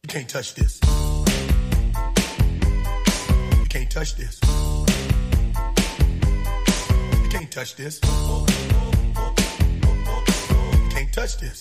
You can't touch this. You can't touch this. You can't touch this. You can't touch this.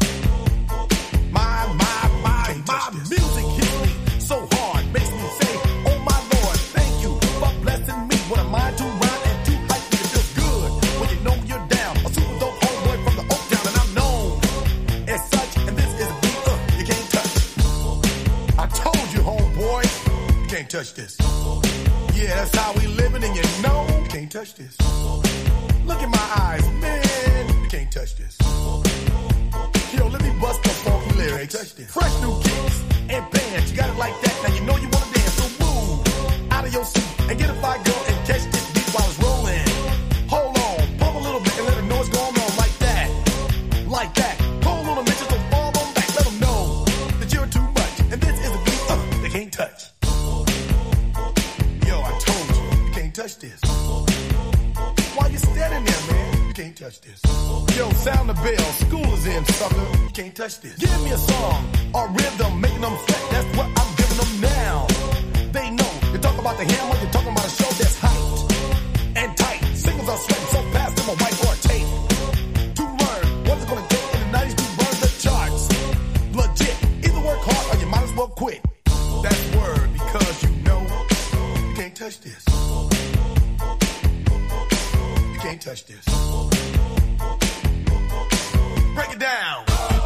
My music hits me so hard, makes me say, oh my Lord, thank you for blessing me. What am I to rhyme and to hype me? It feels good when you know you're down. A super dope homeboy from the Oak Town, and I'm known as such. And this is a beat you can't touch. I told you, homeboy, you can't touch this. Yeah, that's how we living, and you know you can't touch this. Look in my eyes, man, you can't touch this. Yo, let me bust the funky lyrics. Fresh new kicks and bands. You got it like that. Now you know you want to dance. So move out of your seat and get a fire girl and catch this beat while it's rolling. Hold on, pump a little bit and let them know what's going on like that. Like that. Hold on a minute, just don't fall on back. Let them know that you're too much. And this is a beat they can't touch. Yo, I told you, you can't touch this. Why you standing there, man? You can't touch this. Yo, sound the bell. School is in, sucker. You can't touch this. Give me a song or rhythm, making them sweat. That's what I'm giving them now. They know. You talk about the hammer, you're talking about a show that's hyped and tight. Singles are sweating so fast, I'm a whiteboard tape. To learn what's it gonna take in the 90s to burn the charts. Legit. Either work hard or you might as well quit. That's word because you know you can't touch this. You can't touch this. Break it down.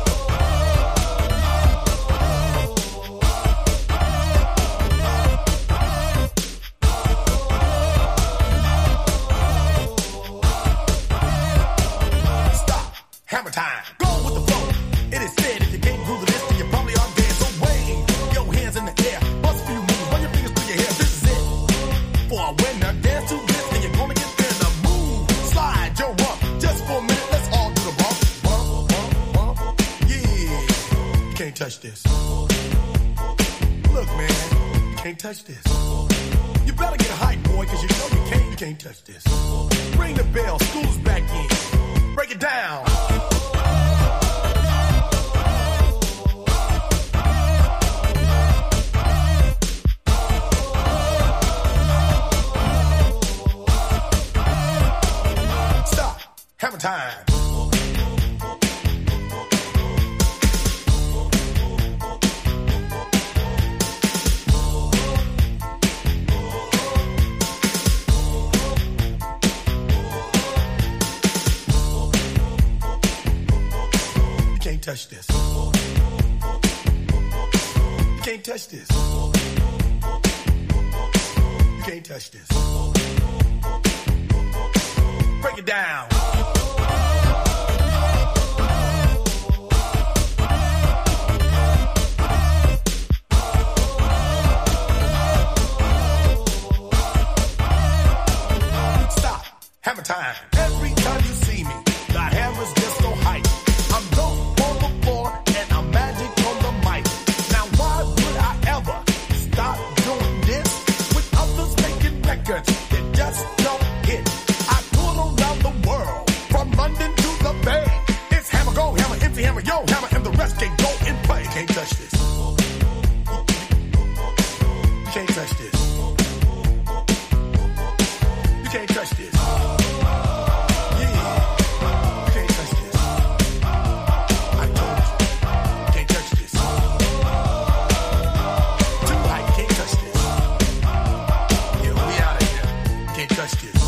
Stop. Hammer time. Go with the flow. It is said if you can't groove this, then you probably are dead. So wave your hands in the air. Bust a few moves. Run your fingers through your hair. This is it. For a winner, dance to this, and you're gonna get there. The move. Slide your rump. Just for a minute, let's all do the bump. Can't touch this. Look, man, you can't touch this. You better get hype, boy, cause you know you can't touch this. Ring the bell, school's back in. Break it down. Stop. Hammer time. Touch this. You can't touch this. You can't touch this. Break it down. Stop. Hammer time. Every time you see me, the hammer's just so hype. I'm dope. And I'm magic on the mic. Now why would I ever stop doing this with others making records that just don't hit? I tour around the world, from London to the Bay. It's hammer, go hammer, empty hammer, yo hammer, and the rest can go and play. You can't touch this. You can't touch this. You can't touch this. Touch this.